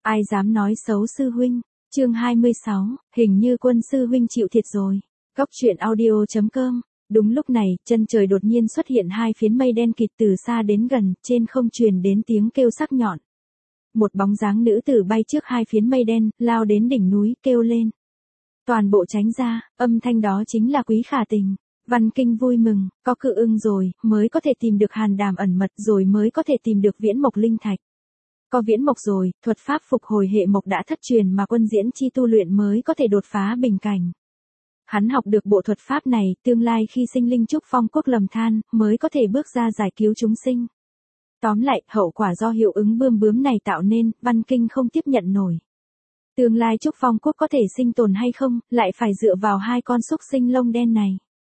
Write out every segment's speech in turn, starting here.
Ai dám nói xấu sư huynh? Chương 26, hình như Quân sư huynh chịu thiệt rồi. Góc truyện audio.com. Đúng lúc này, chân trời đột nhiên xuất hiện hai phiến mây đen kịt từ xa đến gần, trên không truyền đến tiếng kêu sắc nhọn. Một bóng dáng nữ tử bay trước hai phiến mây đen, lao đến đỉnh núi, kêu lên. Toàn bộ tránh ra, âm thanh đó chính là Quý Khả Tình. Văn Kinh vui mừng, có Cự Ưng rồi, mới có thể tìm được Hàn Đàm ẩn mật rồi mới có thể tìm được Viễn Mộc Linh Thạch. Có Viễn Mộc rồi, thuật pháp phục hồi hệ mộc đã thất truyền mà Quân Diễn Chi tu luyện mới có thể đột phá bình cảnh. Hắn học được bộ thuật pháp này, tương lai khi sinh linh trúc phong quốc lầm than, mới có thể bước ra giải cứu chúng sinh. Tóm lại, hậu quả do hiệu ứng bướm này tạo nên, Văn Kinh không tiếp nhận nổi. Tương lai trúc phong quốc có thể sinh tồn hay không, lại phải dựa vào hai con súc sinh lông đen này.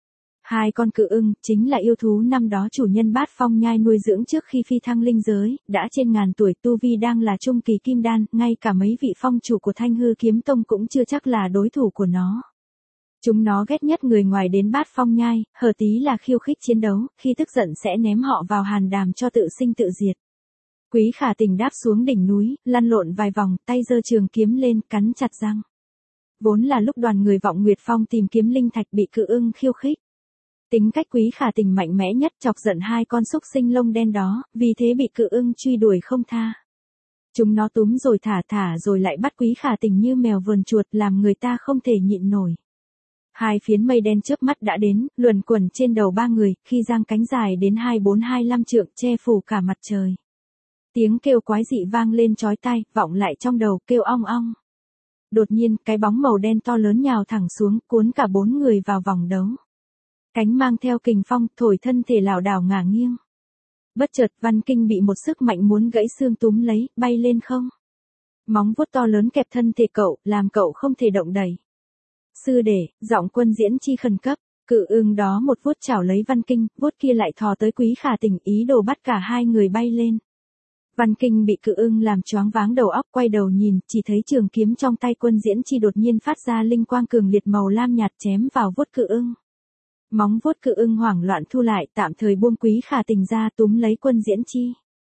Hai con Cự Ưng, chính là yêu thú năm đó chủ nhân Bát Phong Nhai nuôi dưỡng trước khi phi thăng linh giới, đã trên ngàn tuổi, tu vi đang là trung kỳ kim đan, ngay cả mấy vị phong chủ của Thanh Hư Kiếm Tông cũng chưa chắc là đối thủ của nó. Chúng nó ghét nhất người ngoài đến Bát Phong Nhai, hở tí là khiêu khích chiến đấu, khi tức giận sẽ ném họ vào hàn đàm cho tự sinh tự diệt. Quý Khả Tình đáp xuống đỉnh núi, lăn lộn vài vòng, tay giơ trường kiếm lên, cắn chặt răng. Vốn là lúc đoàn người Vọng Nguyệt Phong tìm kiếm linh thạch bị Cự Ưng khiêu khích. Tính cách Quý Khả Tình mạnh mẽ nhất chọc giận hai con súc sinh lông đen đó, vì thế bị Cự Ưng truy đuổi không tha. Chúng nó túm rồi thả rồi lại bắt Quý Khả Tình như mèo vờn chuột, làm người ta không thể nhịn nổi. Hai phiến mây đen chớp mắt đã đến, luẩn quẩn trên đầu ba người, khi giang cánh dài đến 24-25 trượng, che phủ cả mặt trời. Tiếng kêu quái dị vang lên chói tai, vọng lại trong đầu, kêu ong ong. Đột nhiên, cái bóng màu đen to lớn nhào thẳng xuống, cuốn cả bốn người vào vòng đấu. Cánh mang theo kình phong, thổi thân thể lảo đảo ngả nghiêng. Bất chợt, Văn Kinh bị một sức mạnh muốn gãy xương túm lấy, bay lên không. Móng vuốt to lớn kẹp thân thể cậu, làm cậu không thể động đậy. Sư đệ, giọng Quân Diễn Chi khẩn cấp. Cự Ưng đó một vuốt chảo lấy Văn Kinh, vuốt kia lại thò tới Quý Khả Tình, ý đồ bắt cả hai người bay lên. Văn Kinh bị Cự Ưng làm choáng váng đầu óc, quay đầu nhìn, chỉ thấy trường kiếm trong tay Quân Diễn Chi đột nhiên phát ra linh quang cường liệt màu lam nhạt chém vào vuốt Cự Ưng. Móng vuốt Cự Ưng hoảng loạn thu lại, tạm thời buông Quý Khả Tình ra, túm lấy Quân Diễn Chi.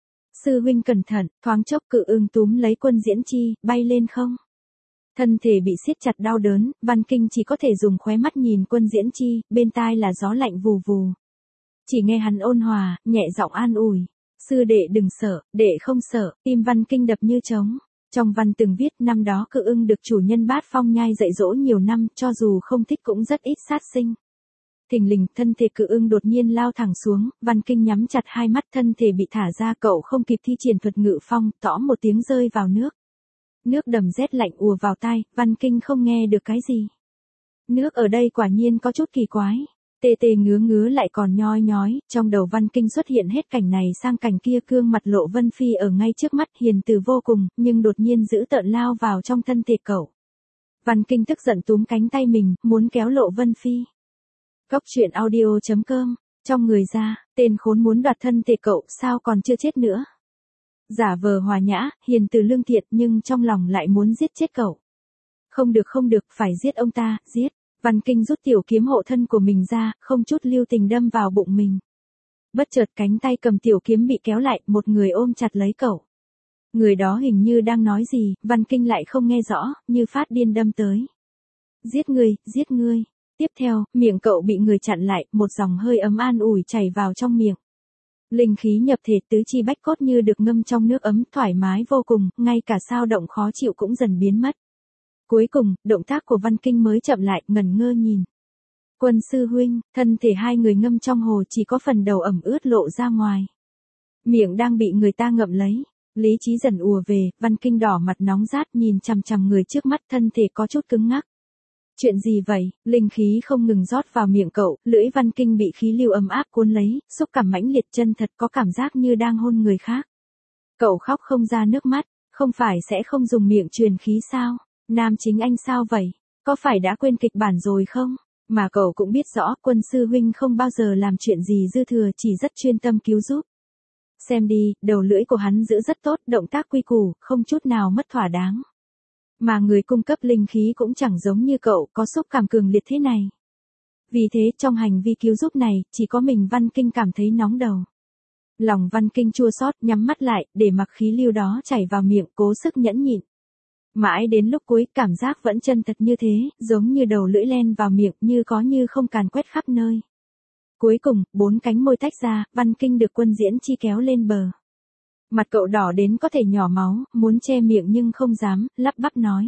Sư huynh cẩn thận, thoáng chốc Cự Ưng túm lấy Quân Diễn Chi, bay lên không. Thân thể bị siết chặt đau đớn, Văn Kinh chỉ có thể dùng khóe mắt nhìn Quân Diễn Chi, bên tai là gió lạnh vù vù. Chỉ nghe hắn ôn hòa, nhẹ giọng an ủi. Sư đệ đừng sợ, đệ không sợ, tim Văn Kinh đập như trống. Trong văn từng viết năm đó Cự Ưng được chủ nhân Bát Phong Nhai dạy dỗ nhiều năm, cho dù không thích cũng rất ít sát sinh. Thình lình, thân thể Cự Ưng đột nhiên lao thẳng xuống, Văn Kinh nhắm chặt hai mắt, thân thể bị thả ra, cậu không kịp thi triển thuật ngự phong, tõm một tiếng rơi vào nước. Nước đầm rét lạnh ùa vào tai, Văn Kinh không nghe được cái gì. Nước ở đây quả nhiên có chút kỳ quái. Tê tê ngứa lại còn nhoi nhói, trong đầu Văn Kinh xuất hiện hết cảnh này sang cảnh kia, gương mặt Lộ Vân Phi ở ngay trước mắt, hiền từ vô cùng, nhưng đột nhiên dữ tợn lao vào trong thân thể cậu. Văn Kinh tức giận túm cánh tay mình, muốn kéo Lộ Vân Phi. Góc truyện audio.com, trong người ra, tên khốn muốn đoạt thân thể cậu, sao còn chưa chết nữa. Giả vờ hòa nhã, hiền từ lương thiện, nhưng trong lòng lại muốn giết chết cậu. Không được, phải giết ông ta, giết. Văn Kinh rút tiểu kiếm hộ thân của mình ra, không chút lưu tình đâm vào bụng mình. Bất chợt cánh tay cầm tiểu kiếm bị kéo lại, một người ôm chặt lấy cậu. Người đó hình như đang nói gì, Văn Kinh lại không nghe rõ, như phát điên đâm tới. Giết ngươi. Tiếp theo, miệng cậu bị người chặn lại, một dòng hơi ấm an ủi chảy vào trong miệng. Linh khí nhập thể, tứ chi bách cốt như được ngâm trong nước ấm, thoải mái vô cùng, ngay cả dao động khó chịu cũng dần biến mất. Cuối cùng, động tác của Văn Kinh mới chậm lại, ngẩn ngơ nhìn. Quân sư huynh, thân thể hai người ngâm trong hồ, chỉ có phần đầu ẩm ướt lộ ra ngoài. Miệng đang bị người ta ngậm lấy. Lý trí dần ùa về, Văn Kinh đỏ mặt nóng rát nhìn chằm chằm người trước mắt, thân thể có chút cứng ngắc. Chuyện gì vậy? Linh khí không ngừng rót vào miệng cậu, lưỡi Văn Kinh bị khí lưu ấm áp cuốn lấy, xúc cảm mãnh liệt, chân thật, có cảm giác như đang hôn người khác. Cậu khóc không ra nước mắt, không phải sẽ không dùng miệng truyền khí sao? Nam chính anh sao vậy? Có phải đã quên kịch bản rồi không? Mà cậu cũng biết rõ, Quân sư huynh không bao giờ làm chuyện gì dư thừa, chỉ rất chuyên tâm cứu giúp. Xem đi, đầu lưỡi của hắn giữ rất tốt, động tác quy củ, không chút nào mất thỏa đáng. Mà người cung cấp linh khí cũng chẳng giống như cậu, có xúc cảm cường liệt thế này. Vì thế, trong hành vi cứu giúp này, chỉ có mình Văn Kinh cảm thấy nóng đầu. Lòng Văn Kinh chua xót, nhắm mắt lại, để mặc khí lưu đó chảy vào miệng, cố sức nhẫn nhịn. Mãi đến lúc cuối, cảm giác vẫn chân thật như thế, giống như đầu lưỡi len vào miệng, như có như không càn quét khắp nơi. Cuối cùng, 4 cánh môi tách ra, Văn Kinh được Quân Diễn Chi kéo lên bờ. Mặt cậu đỏ đến có thể nhỏ máu, muốn che miệng nhưng không dám, lắp bắp nói.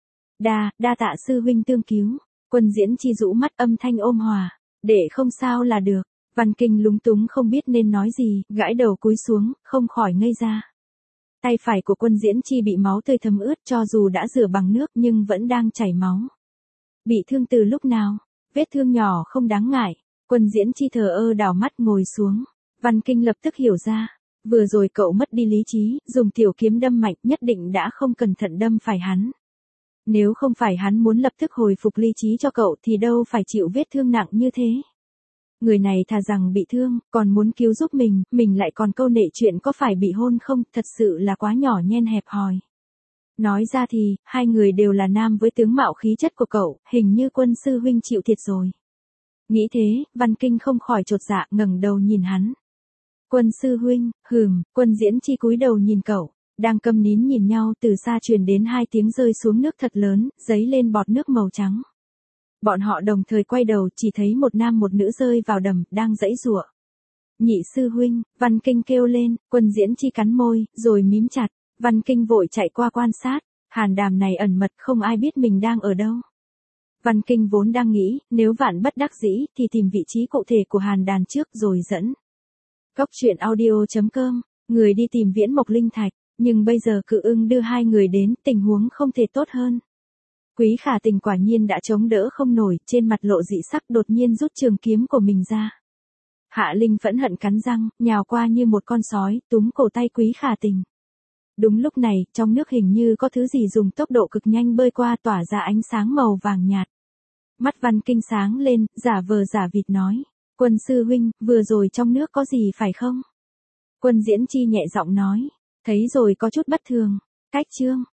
Đa tạ sư huynh tương cứu. Quân Diễn Chi rũ mắt, âm thanh ôm hòa. Để không sao là được. Văn Kinh lúng túng không biết nên nói gì, gãi đầu cúi xuống, không khỏi ngây ra. Tay phải của Quân Diễn Chi bị máu tươi thấm ướt, cho dù đã rửa bằng nước nhưng vẫn đang chảy máu. Bị thương từ lúc nào? Vết thương nhỏ không đáng ngại. Quân Diễn Chi thờ ơ đảo mắt ngồi xuống. Văn Kinh lập tức hiểu ra. Vừa rồi cậu mất đi lý trí, dùng tiểu kiếm đâm mạnh, nhất định đã không cẩn thận đâm phải hắn. Nếu không phải hắn muốn lập tức hồi phục lý trí cho cậu thì đâu phải chịu vết thương nặng như thế. Người này thà rằng bị thương, còn muốn cứu giúp mình lại còn câu nệ chuyện có phải bị hôn không, thật sự là quá nhỏ nhen hẹp hòi. Nói ra thì, hai người đều là nam với tướng mạo khí chất của cậu, hình như Quân sư huynh chịu thiệt rồi. Nghĩ thế, Văn Kinh không khỏi chột dạ, ngẩng đầu nhìn hắn. Quân sư huynh, Quân Diễn Chi cúi đầu nhìn cậu, đang câm nín nhìn nhau, từ xa truyền đến 2 tiếng rơi xuống nước thật lớn, dấy lên bọt nước màu trắng. Bọn họ đồng thời quay đầu, chỉ thấy một nam một nữ rơi vào đầm, đang giãy giụa. Nhị sư huynh, Văn Kinh kêu lên, Quân Diễn Chi cắn môi, rồi mím chặt. Văn Kinh vội chạy qua quan sát, hàn đàm này ẩn mật, không ai biết mình đang ở đâu. Văn Kinh vốn đang nghĩ, nếu vạn bất đắc dĩ, thì tìm vị trí cụ thể của hàn đàn trước rồi dẫn. Cốc truyện audio.com, người đi tìm Viễn Mộc Linh Thạch, nhưng bây giờ Cự Ưng đưa 2 người đến, tình huống không thể tốt hơn. Quý Khả Tình quả nhiên đã chống đỡ không nổi, trên mặt lộ dị sắc, đột nhiên rút trường kiếm của mình ra. Hạ Linh phẫn hận cắn răng, nhào qua như một con sói, túm cổ tay Quý Khả Tình. Đúng lúc này, trong nước hình như có thứ gì dùng tốc độ cực nhanh bơi qua, tỏa ra ánh sáng màu vàng nhạt. Mắt Văn Kinh sáng lên, giả vờ giả vịt nói. Quân sư huynh, vừa rồi trong nước có gì phải không? Quân Diễn Chi nhẹ giọng nói. Thấy rồi có chút bất thường. Cách chương.